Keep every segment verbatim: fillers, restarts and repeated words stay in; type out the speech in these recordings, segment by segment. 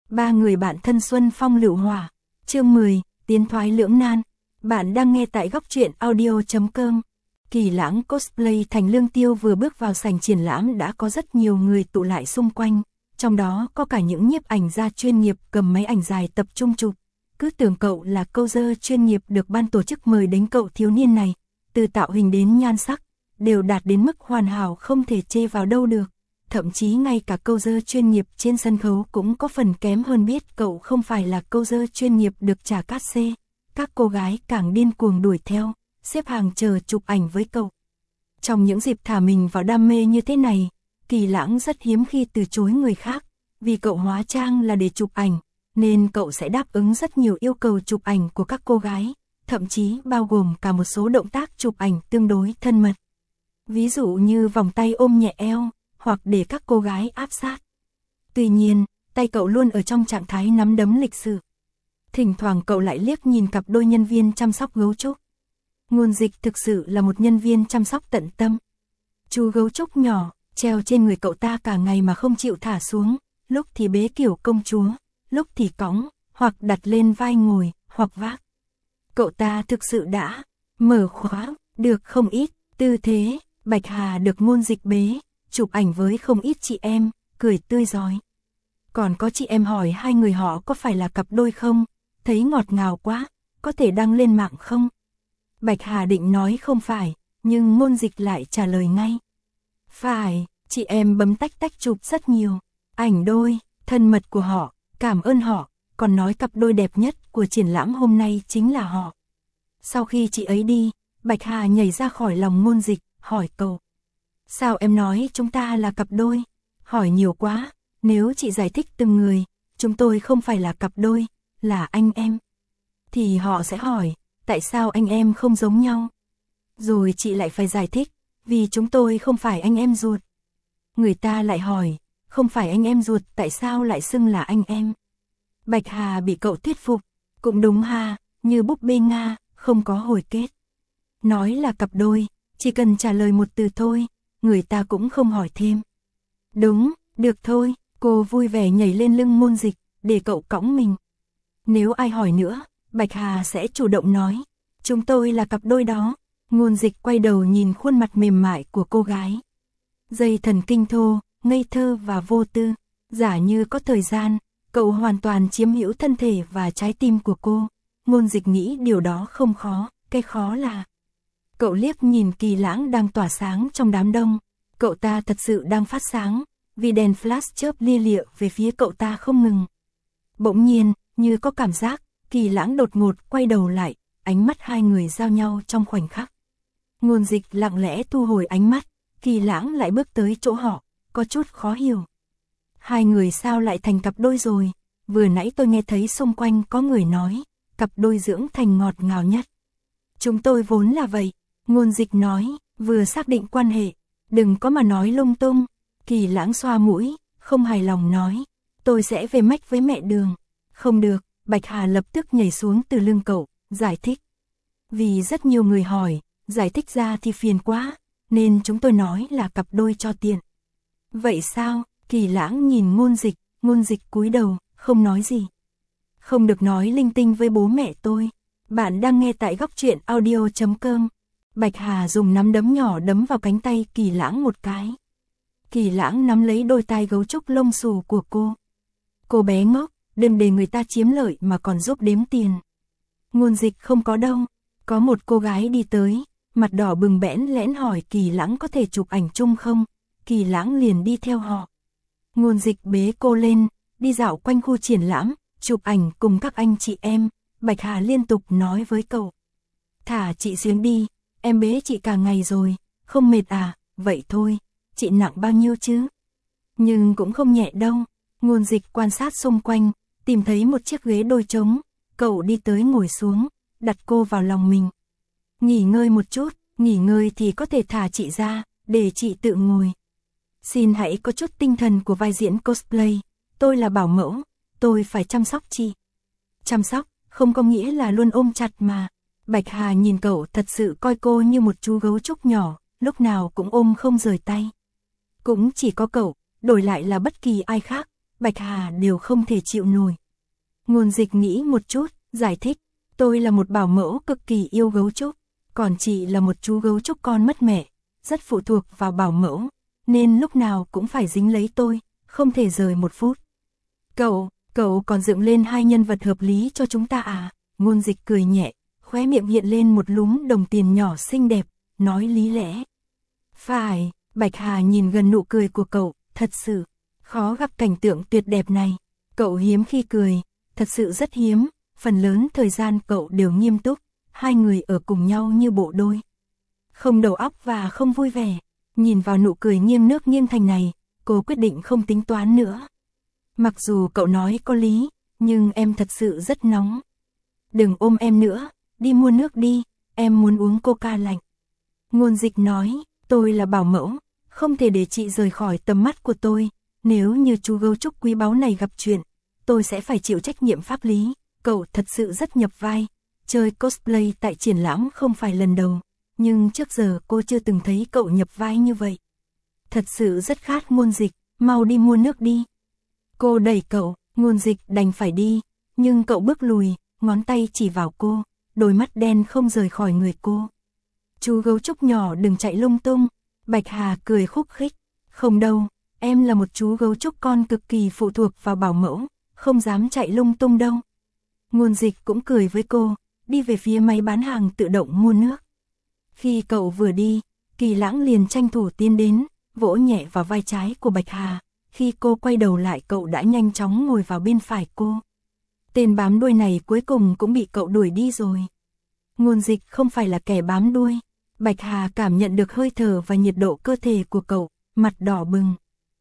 Ba người bạn thân xuân phong lựu hỏa. Chương mười, tiến thoái lưỡng nan. Bạn đang nghe tại góc truyện audio chấm com. Kỳ Lãng cosplay thành Lương Tiêu vừa bước vào sảnh triển lãm đã có rất nhiều người tụ lại xung quanh, trong đó có cả những nhiếp ảnh gia chuyên nghiệp cầm máy ảnh dài tập trung chụp. Cứ tưởng cậu là poser chuyên nghiệp được ban tổ chức mời đến, cậu thiếu niên này, từ tạo hình đến nhan sắc, đều đạt đến mức hoàn hảo không thể chê vào đâu được. Thậm chí ngay cả poser chuyên nghiệp trên sân khấu cũng có phần kém hơn, biết cậu không phải là poser chuyên nghiệp được trả cát xê. Các cô gái càng điên cuồng đuổi theo, xếp hàng chờ chụp ảnh với cậu. Trong những dịp thả mình vào đam mê như thế này, Kỳ Lãng rất hiếm khi từ chối người khác, vì cậu hóa trang là để chụp ảnh, nên cậu sẽ đáp ứng rất nhiều yêu cầu chụp ảnh của các cô gái, thậm chí bao gồm cả một số động tác chụp ảnh tương đối thân mật. Ví dụ như vòng tay ôm nhẹ eo, hoặc để các cô gái áp sát. Tuy nhiên, tay cậu luôn ở trong trạng thái nắm đấm lịch sự. Thỉnh thoảng cậu lại liếc nhìn cặp đôi nhân viên chăm sóc gấu trúc. Ngôn Dịch thực sự là một nhân viên chăm sóc tận tâm. Chú gấu trúc nhỏ, treo trên người cậu ta cả ngày mà không chịu thả xuống, lúc thì bế kiểu công chúa, lúc thì cõng, hoặc đặt lên vai ngồi, hoặc vác. Cậu ta thực sự đã mở khóa được không ít tư thế. Bạch Hà được Ngôn Dịch bế, chụp ảnh với không ít chị em, cười tươi rói. Còn có chị em hỏi hai người họ có phải là cặp đôi không, thấy ngọt ngào quá, có thể đăng lên mạng không? Bạch Hà định nói không phải, nhưng Ngôn Dịch lại trả lời ngay. Phải, chị em bấm tách tách chụp rất nhiều ảnh đôi, thân mật của họ, cảm ơn họ, còn nói cặp đôi đẹp nhất của triển lãm hôm nay chính là họ. Sau khi chị ấy đi, Bạch Hà nhảy ra khỏi lòng Ngôn Dịch, hỏi cậu. Sao em nói chúng ta là cặp đôi? Hỏi nhiều quá, nếu chị giải thích từng người, chúng tôi không phải là cặp đôi, là anh em. Thì họ sẽ hỏi, tại sao anh em không giống nhau? Rồi chị lại phải giải thích, vì chúng tôi không phải anh em ruột. Người ta lại hỏi, không phải anh em ruột tại sao lại xưng là anh em? Bạch Hà bị cậu thuyết phục, cũng đúng ha, như búp bê Nga, không có hồi kết. Nói là cặp đôi, chỉ cần trả lời một từ thôi, người ta cũng không hỏi thêm. Đúng, được thôi, cô vui vẻ nhảy lên lưng Ngôn Dịch, để cậu cõng mình. Nếu ai hỏi nữa, Bạch Hà sẽ chủ động nói, chúng tôi là cặp đôi đó. Ngôn Dịch quay đầu nhìn khuôn mặt mềm mại của cô gái. Dây thần kinh thô, ngây thơ và vô tư, giả như có thời gian, cậu hoàn toàn chiếm hữu thân thể và trái tim của cô. Ngôn Dịch nghĩ điều đó không khó, cái khó là... Cậu liếc nhìn Kỳ Lãng đang tỏa sáng trong đám đông, cậu ta thật sự đang phát sáng, vì đèn flash chớp lia lịa về phía cậu ta không ngừng. Bỗng nhiên, như có cảm giác, Kỳ Lãng đột ngột quay đầu lại, ánh mắt hai người giao nhau trong khoảnh khắc. Ngôn Dịch lặng lẽ thu hồi ánh mắt, Kỳ Lãng lại bước tới chỗ họ, có chút khó hiểu. Hai người sao lại thành cặp đôi rồi? Vừa nãy tôi nghe thấy xung quanh có người nói, cặp đôi dưỡng thành ngọt ngào nhất. Chúng tôi vốn là vậy, Ngôn Dịch nói, vừa xác định quan hệ, đừng có mà nói lung tung. Kỳ Lãng xoa mũi, không hài lòng nói, tôi sẽ về mách với mẹ Đường. Không được, Bạch Hà lập tức nhảy xuống từ lưng cậu, giải thích. Vì rất nhiều người hỏi, giải thích ra thì phiền quá, nên chúng tôi nói là cặp đôi cho tiện. Vậy sao? Kỳ Lãng nhìn Ngôn Dịch, Ngôn Dịch cúi đầu, không nói gì. Không được nói linh tinh với bố mẹ tôi. Bạn đang nghe tại góc truyện audio chấm com. Bạch Hà dùng nắm đấm nhỏ đấm vào cánh tay Kỳ Lãng một cái. Kỳ Lãng nắm lấy đôi tai gấu trúc lông xù của cô. Cô bé ngốc, đừng để người ta chiếm lợi mà còn giúp đếm tiền. Ngôn Dịch không có đâu. Có một cô gái đi tới, mặt đỏ bừng bẽn lẽn hỏi Kỳ Lãng có thể chụp ảnh chung không. Kỳ Lãng liền đi theo họ. Ngôn Dịch bế cô lên, đi dạo quanh khu triển lãm, chụp ảnh cùng các anh chị em. Bạch Hà liên tục nói với cậu. Thả chị xuống đi, em bế chị cả ngày rồi, không mệt à? Vậy thôi, chị nặng bao nhiêu chứ? Nhưng cũng không nhẹ đâu. Ngôn Dịch quan sát xung quanh, tìm thấy một chiếc ghế đôi trống, cậu đi tới ngồi xuống, đặt cô vào lòng mình. Nghỉ ngơi một chút, nghỉ ngơi thì có thể thả chị ra, để chị tự ngồi. Xin hãy có chút tinh thần của vai diễn cosplay, tôi là bảo mẫu, tôi phải chăm sóc chị. Chăm sóc, không có nghĩa là luôn ôm chặt mà. Bạch Hà nhìn cậu thật sự coi cô như một chú gấu trúc nhỏ, lúc nào cũng ôm không rời tay. Cũng chỉ có cậu, đổi lại là bất kỳ ai khác, Bạch Hà đều không thể chịu nổi. Ngôn Dịch nghĩ một chút, giải thích, tôi là một bảo mẫu cực kỳ yêu gấu trúc, còn chị là một chú gấu trúc con mất mẹ, rất phụ thuộc vào bảo mẫu, nên lúc nào cũng phải dính lấy tôi, không thể rời một phút. Cậu, cậu còn dựng lên hai nhân vật hợp lý cho chúng ta à? Ngôn Dịch cười nhẹ, khóe miệng hiện lên một lúm đồng tiền nhỏ xinh đẹp, nói lý lẽ. Phải, Bạch Hà nhìn gần nụ cười của cậu, thật sự, khó gặp cảnh tượng tuyệt đẹp này. Cậu hiếm khi cười, thật sự rất hiếm, phần lớn thời gian cậu đều nghiêm túc, hai người ở cùng nhau như bộ đôi. Không đầu óc và không vui vẻ, nhìn vào nụ cười nghiêng nước nghiêng thành này, cô quyết định không tính toán nữa. Mặc dù cậu nói có lý, nhưng em thật sự rất nóng. Đừng ôm em nữa, đi mua nước đi, em muốn uống coca lạnh. Ngôn Dịch nói, tôi là bảo mẫu, không thể để chị rời khỏi tầm mắt của tôi, nếu như chú gấu trúc quý báu này gặp chuyện, tôi sẽ phải chịu trách nhiệm pháp lý. Cậu thật sự rất nhập vai, chơi cosplay tại triển lãm không phải lần đầu, nhưng trước giờ cô chưa từng thấy cậu nhập vai như vậy. Thật sự rất khát. Ngôn Dịch, mau đi mua nước đi. Cô đẩy cậu, Ngôn Dịch đành phải đi, nhưng cậu bước lùi, ngón tay chỉ vào cô, đôi mắt đen không rời khỏi người cô. Chú gấu trúc nhỏ đừng chạy lung tung. Bạch Hà cười khúc khích, không đâu, em là một chú gấu trúc con cực kỳ phụ thuộc vào bảo mẫu, không dám chạy lung tung đâu. Ngôn Dịch cũng cười với cô, đi về phía máy bán hàng tự động mua nước. Khi cậu vừa đi, Kỳ Lãng liền tranh thủ tiến đến, vỗ nhẹ vào vai trái của Bạch Hà. Khi cô quay đầu lại cậu đã nhanh chóng ngồi vào bên phải cô. Tên bám đuôi này cuối cùng cũng bị cậu đuổi đi rồi. Ngôn Dịch không phải là kẻ bám đuôi. Bạch Hà cảm nhận được hơi thở và nhiệt độ cơ thể của cậu, mặt đỏ bừng.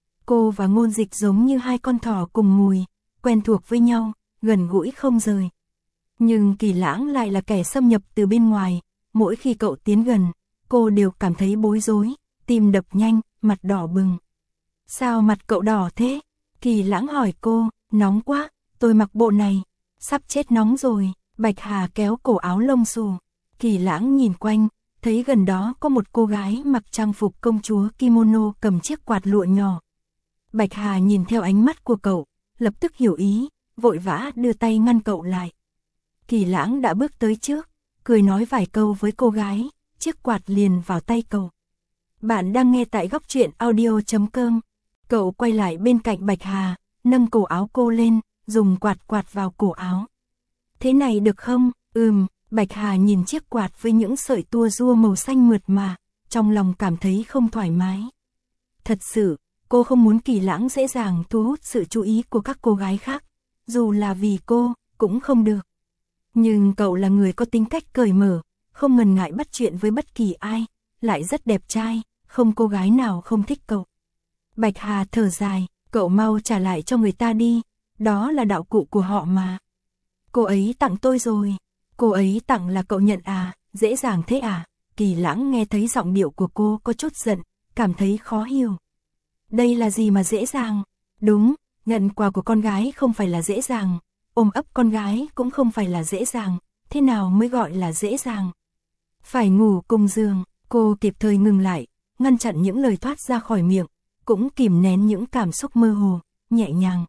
Cô và Ngôn Dịch giống như hai con thỏ cùng mùi, quen thuộc với nhau, gần gũi không rời. Nhưng Kỳ Lãng lại là kẻ xâm nhập từ bên ngoài, mỗi khi cậu tiến gần, cô đều cảm thấy bối rối, tim đập nhanh, mặt đỏ bừng. Sao mặt cậu đỏ thế? Kỳ Lãng hỏi cô, nóng quá, tôi mặc bộ này, sắp chết nóng rồi. Bạch Hà kéo cổ áo lông xù. Kỳ Lãng nhìn quanh, thấy gần đó có một cô gái mặc trang phục công chúa kimono cầm chiếc quạt lụa nhỏ. Bạch Hà nhìn theo ánh mắt của cậu, lập tức hiểu ý, vội vã đưa tay ngăn cậu lại. Kỳ Lãng đã bước tới trước, cười nói vài câu với cô gái, chiếc quạt liền vào tay cậu. Bạn đang nghe tại góc truyện audio chấm com. Cậu quay lại bên cạnh Bạch Hà, nâng cổ áo cô lên, dùng quạt quạt vào cổ áo. Thế này được không? Ừm, Bạch Hà nhìn chiếc quạt với những sợi tua rua màu xanh mượt mà, trong lòng cảm thấy không thoải mái. Thật sự, cô không muốn Kỳ Lãng dễ dàng thu hút sự chú ý của các cô gái khác, dù là vì cô, cũng không được. Nhưng cậu là người có tính cách cởi mở, không ngần ngại bắt chuyện với bất kỳ ai, lại rất đẹp trai, không cô gái nào không thích cậu. Bạch Hà thở dài, cậu mau trả lại cho người ta đi, đó là đạo cụ của họ mà. Cô ấy tặng tôi rồi. Cô ấy tặng là cậu nhận à, dễ dàng thế à? Kỳ Lãng nghe thấy giọng điệu của cô có chút giận, cảm thấy khó hiểu. Đây là gì mà dễ dàng? Đúng, nhận quà của con gái không phải là dễ dàng, ôm ấp con gái cũng không phải là dễ dàng, thế nào mới gọi là dễ dàng? Phải ngủ cùng giường. Cô kịp thời ngừng lại, ngăn chặn những lời thoát ra khỏi miệng, cũng kìm nén những cảm xúc mơ hồ, nhẹ nhàng.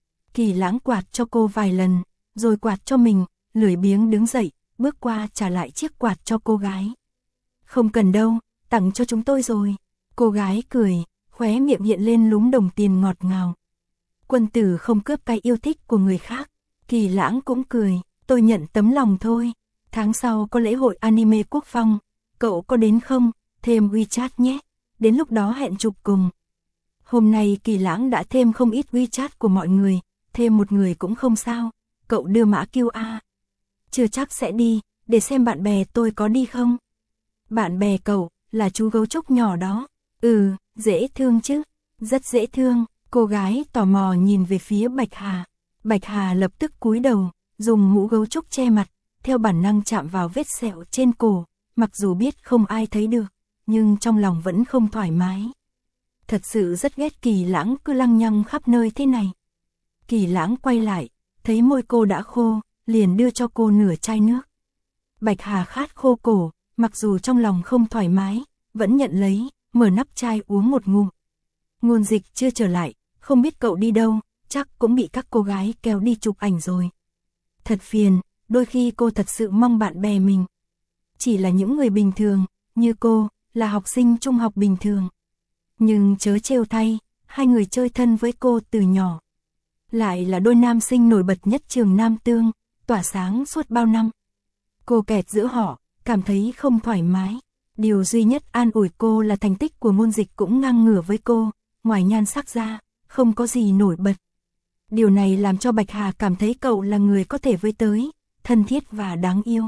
Kỳ Lãng quạt cho cô vài lần, rồi quạt cho mình, lười biếng đứng dậy, bước qua trả lại chiếc quạt cho cô gái. Không cần đâu, tặng cho chúng tôi rồi. Cô gái cười, khóe miệng hiện lên lúm đồng tiền ngọt ngào. Quân tử không cướp cái yêu thích của người khác. Kỳ Lãng cũng cười, tôi nhận tấm lòng thôi. Tháng sau có lễ hội anime quốc phong, cậu có đến không? Thêm WeChat nhé, đến lúc đó hẹn chụp cùng. Hôm nay Kỳ Lãng đã thêm không ít WeChat của mọi người, thêm một người cũng không sao, cậu đưa mã quy rờ. Chưa chắc sẽ đi, để xem bạn bè tôi có đi không. Bạn bè cậu, là chú gấu trúc nhỏ đó. Ừ, dễ thương chứ, rất dễ thương. Cô gái tò mò nhìn về phía Bạch Hà. Bạch Hà lập tức cúi đầu, dùng mũ gấu trúc che mặt, theo bản năng chạm vào vết sẹo trên cổ, mặc dù biết không ai thấy được, nhưng trong lòng vẫn không thoải mái. Thật sự rất ghét Kỳ Lãng cứ lăng nhăng khắp nơi thế này. Kỳ Lãng quay lại, thấy môi cô đã khô, liền đưa cho cô nửa chai nước. Bạch Hà khát khô cổ, mặc dù trong lòng không thoải mái, vẫn nhận lấy, mở nắp chai uống một ngụm. Ngôn Dịch chưa trở lại, không biết cậu đi đâu, chắc cũng bị các cô gái kéo đi chụp ảnh rồi. Thật phiền, đôi khi cô thật sự mong bạn bè mình chỉ là những người bình thường, như cô, là học sinh trung học bình thường. Nhưng chớ trêu thay, hai người chơi thân với cô từ nhỏ. Lại là đôi nam sinh nổi bật nhất trường Nam Tương, tỏa sáng suốt bao năm. Cô kẹt giữa họ, cảm thấy không thoải mái. Điều duy nhất an ủi cô là thành tích của môn dịch cũng ngang ngửa với cô, ngoài nhan sắc ra, không có gì nổi bật. Điều này làm cho Bạch Hà cảm thấy cậu là người có thể với tới, thân thiết và đáng yêu.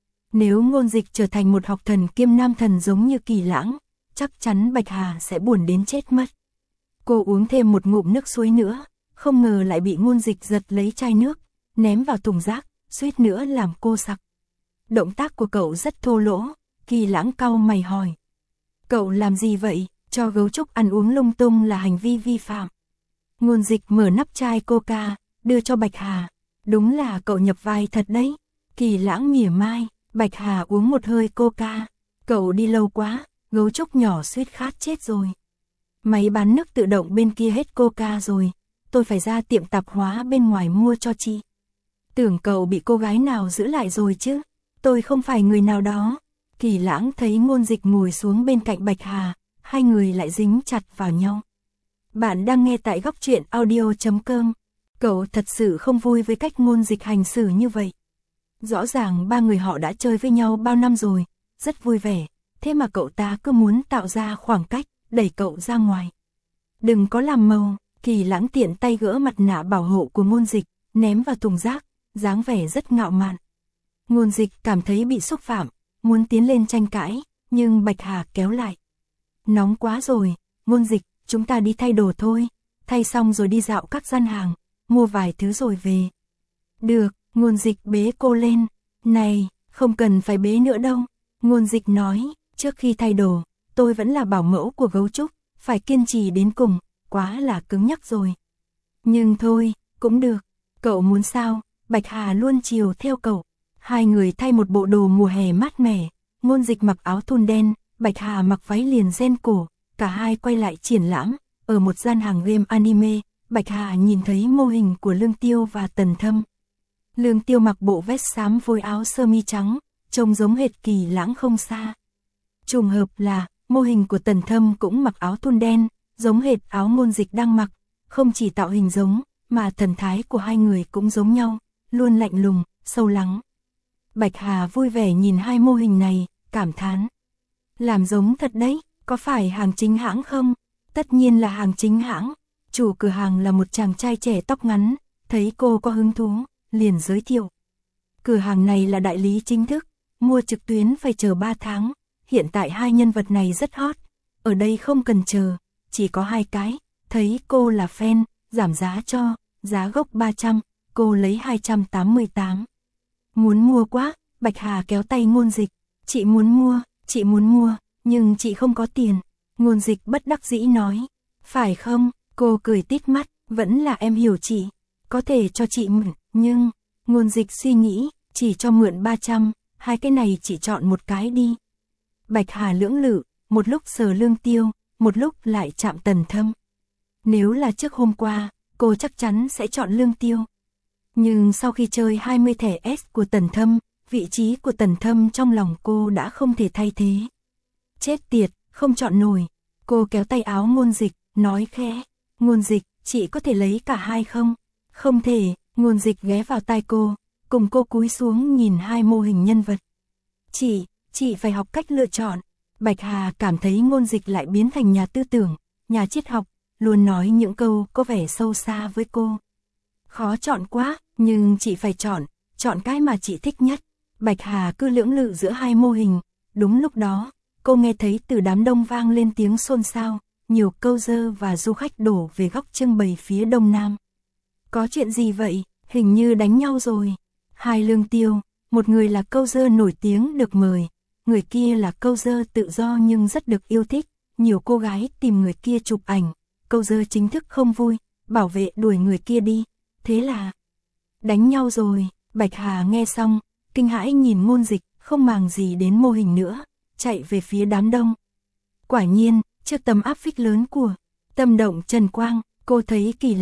Nếu Ngôn Dịch trở thành một học thần kiêm nam thần giống như Kỳ Lãng, chắc chắn Bạch Hà sẽ buồn đến chết mất. Cô uống thêm một ngụm nước suối nữa, không ngờ lại bị Ngôn Dịch giật lấy chai nước, ném vào thùng rác, suýt nữa làm cô sặc. Động tác của cậu rất thô lỗ, Kỳ Lãng cau mày hỏi. Cậu làm gì vậy, cho gấu trúc ăn uống lung tung là hành vi vi phạm. Ngôn Dịch mở nắp chai coca, đưa cho Bạch Hà. Đúng là cậu nhập vai thật đấy. Kỳ Lãng mỉa mai, Bạch Hà uống một hơi coca. Cậu đi lâu quá, gấu trúc nhỏ suýt khát chết rồi. Máy bán nước tự động bên kia hết coca rồi, tôi phải ra tiệm tạp hóa bên ngoài mua cho chị. Tưởng cậu bị cô gái nào giữ lại rồi chứ, tôi không phải người nào đó. Kỳ Lãng thấy Ngôn Dịch ngồi xuống bên cạnh Bạch Hà, hai người lại dính chặt vào nhau. Bạn đang nghe tại góc truyện audio chấm com. Cậu thật sự không vui với cách Ngôn Dịch hành xử như vậy. Rõ ràng ba người họ đã chơi với nhau bao năm rồi, rất vui vẻ, thế mà cậu ta cứ muốn tạo ra khoảng cách, đẩy cậu ra ngoài. Đừng có làm màu, Kỳ Lãng tiện tay gỡ mặt nạ bảo hộ của Ngôn Dịch, ném vào thùng rác, dáng vẻ rất ngạo mạn. Ngôn Dịch cảm thấy bị xúc phạm, muốn tiến lên tranh cãi, nhưng Bạch Hà kéo lại. Nóng quá rồi, Ngôn Dịch, chúng ta đi thay đồ thôi, thay xong rồi đi dạo các gian hàng, mua vài thứ rồi về. Được, Ngôn Dịch bế cô lên. Này, không cần phải bế nữa đâu. Ngôn Dịch nói, trước khi thay đồ, tôi vẫn là bảo mẫu của gấu trúc, phải kiên trì đến cùng, quá là cứng nhắc rồi. Nhưng thôi, cũng được, cậu muốn sao, Bạch Hà luôn chiều theo cậu. Hai người thay một bộ đồ mùa hè mát mẻ, Ngôn Dịch mặc áo thun đen, Bạch Hà mặc váy liền ren cổ, cả hai quay lại triển lãm, ở một gian hàng game anime, Bạch Hà nhìn thấy mô hình của Lương Tiêu và Tần Thâm. Lương Tiêu mặc bộ vest xám với áo sơ mi trắng, trông giống hệt Kỳ Lãng không xa. Trùng hợp là, mô hình của Tần Thâm cũng mặc áo thun đen, giống hệt áo Ngôn Dịch đang mặc, không chỉ tạo hình giống, mà thần thái của hai người cũng giống nhau, luôn lạnh lùng, sâu lắng. Bạch Hà vui vẻ nhìn hai mô hình này, cảm thán. Làm giống thật đấy, có phải hàng chính hãng không? Tất nhiên là hàng chính hãng. Chủ cửa hàng là một chàng trai trẻ tóc ngắn, thấy cô có hứng thú, liền giới thiệu. Cửa hàng này là đại lý chính thức, mua trực tuyến phải chờ ba tháng. Hiện tại hai nhân vật này rất hot, ở đây không cần chờ, chỉ có hai cái. Thấy cô là fan, giảm giá cho, giá gốc ba trăm, cô lấy hai trăm tám mươi tám. Muốn mua quá, Bạch Hà kéo tay Ngôn Dịch. Chị muốn mua, chị muốn mua, nhưng chị không có tiền. Ngôn Dịch bất đắc dĩ nói. Phải không, cô cười tít mắt, vẫn là em hiểu chị. Có thể cho chị mượn, nhưng... Ngôn Dịch suy nghĩ, chỉ cho mượn ba trăm, hai cái này chị chọn một cái đi. Bạch Hà lưỡng lự, một lúc sờ Lương Tiêu, một lúc lại chạm Tần Thâm. Nếu là trước hôm qua, cô chắc chắn sẽ chọn Lương Tiêu. Nhưng sau khi chơi hai mươi thẻ S của Tần Thâm, vị trí của Tần Thâm trong lòng cô đã không thể thay thế. Chết tiệt, không chọn nổi. Cô kéo tay áo Ngôn Dịch, nói khẽ. Ngôn Dịch, chị có thể lấy cả hai không? Không thể. Ngôn Dịch ghé vào tai cô, cùng cô cúi xuống nhìn hai mô hình nhân vật. Chị, chị phải học cách lựa chọn. Bạch Hà cảm thấy Ngôn Dịch lại biến thành nhà tư tưởng, nhà triết học, luôn nói những câu có vẻ sâu xa với cô. Khó chọn quá, nhưng chị phải chọn, chọn cái mà chị thích nhất. Bạch Hà cứ lưỡng lự giữa hai mô hình. Đúng lúc đó, cô nghe thấy từ đám đông vang lên tiếng xôn xao, nhiều câu dơ và du khách đổ về góc trưng bày phía đông nam. Có chuyện gì vậy? Hình như đánh nhau rồi. Hai Lương Tiêu, một người là câu dơ nổi tiếng được mời, người kia là câu dơ tự do nhưng rất được yêu thích. Nhiều cô gái tìm người kia chụp ảnh, câu dơ chính thức không vui, bảo vệ đuổi người kia đi. Thế là đánh nhau rồi. Bạch Hà nghe xong, kinh hãi nhìn Ngôn Dịch, không màng gì đến mô hình nữa, chạy về phía đám đông. Quả nhiên, trước tấm áp phích lớn của Tâm Động Trần Quang, cô thấy Kỳ Lãng,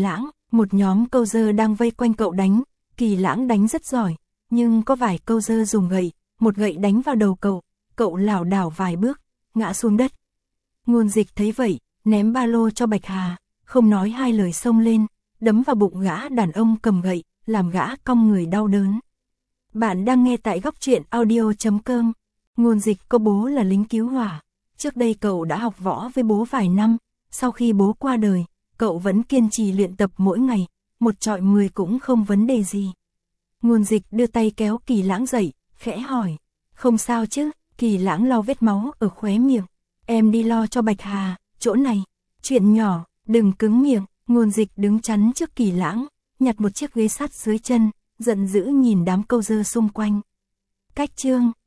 Một nhóm câu dơ đang vây quanh cậu đánh, Kỳ Lãng đánh rất giỏi, nhưng có vài câu dơ dùng gậy, một gậy đánh vào đầu cậu, cậu lảo đảo vài bước, ngã xuống đất. Ngôn Dịch thấy vậy, ném ba lô cho Bạch Hà, không nói hai lời xông lên, đấm vào bụng gã đàn ông cầm gậy, làm gã cong người đau đớn. Bạn đang nghe tại góc truyện audio chấm com. Ngôn Dịch có bố là lính cứu hỏa. Trước đây cậu đã học võ với bố vài năm, sau khi bố qua đời, cậu vẫn kiên trì luyện tập mỗi ngày, một trọi mười cũng không vấn đề gì. Ngôn Dịch đưa tay kéo Kỳ Lãng dậy, khẽ hỏi, không sao chứ? Kỳ Lãng lau vết máu ở khóe miệng, em đi lo cho Bạch Hà, chỗ này, chuyện nhỏ, đừng cứng miệng. Ngôn Dịch đứng chắn trước Kỳ Lãng, nhặt một chiếc ghế sắt dưới chân, giận dữ nhìn đám câu dơ xung quanh. Cách chương